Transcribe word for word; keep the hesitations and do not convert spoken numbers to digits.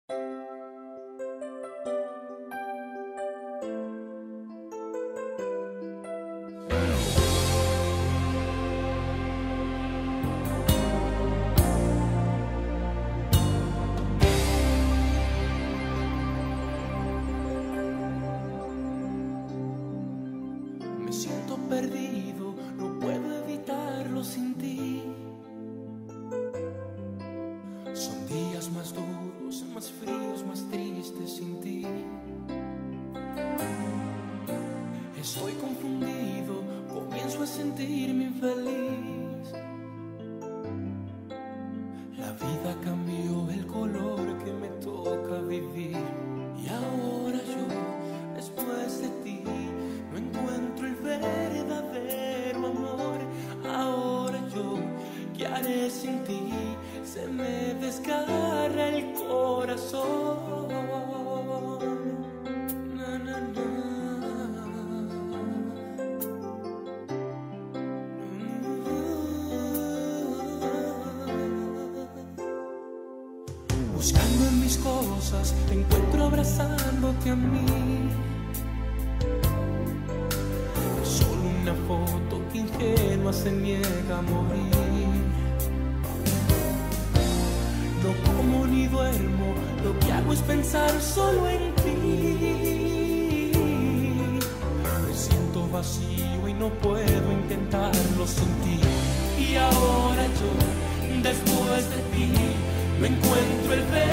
Me siento perdido, no puedo evitarlo sin ti. Son días más duros, más fríos, más tristes sin ti. Estoy confundido, comienzo a sentirme infeliz. La vida cambió el color que me toca vivir. Y ahora yo, después de ti, no encuentro el verdadero amor. Ahora yo, ¿qué haré sin ti? Se me desgarra el corazón. Na, na, na. Buscando en mis cosas, te encuentro abrazándote a mí. Es solo una foto que ingenua se niega a morir. No como ni duermo, lo que hago es pensar solo en ti. Me siento vacío y no puedo intentarlo sin ti. Y ahora yo, después de ti, no encuentro el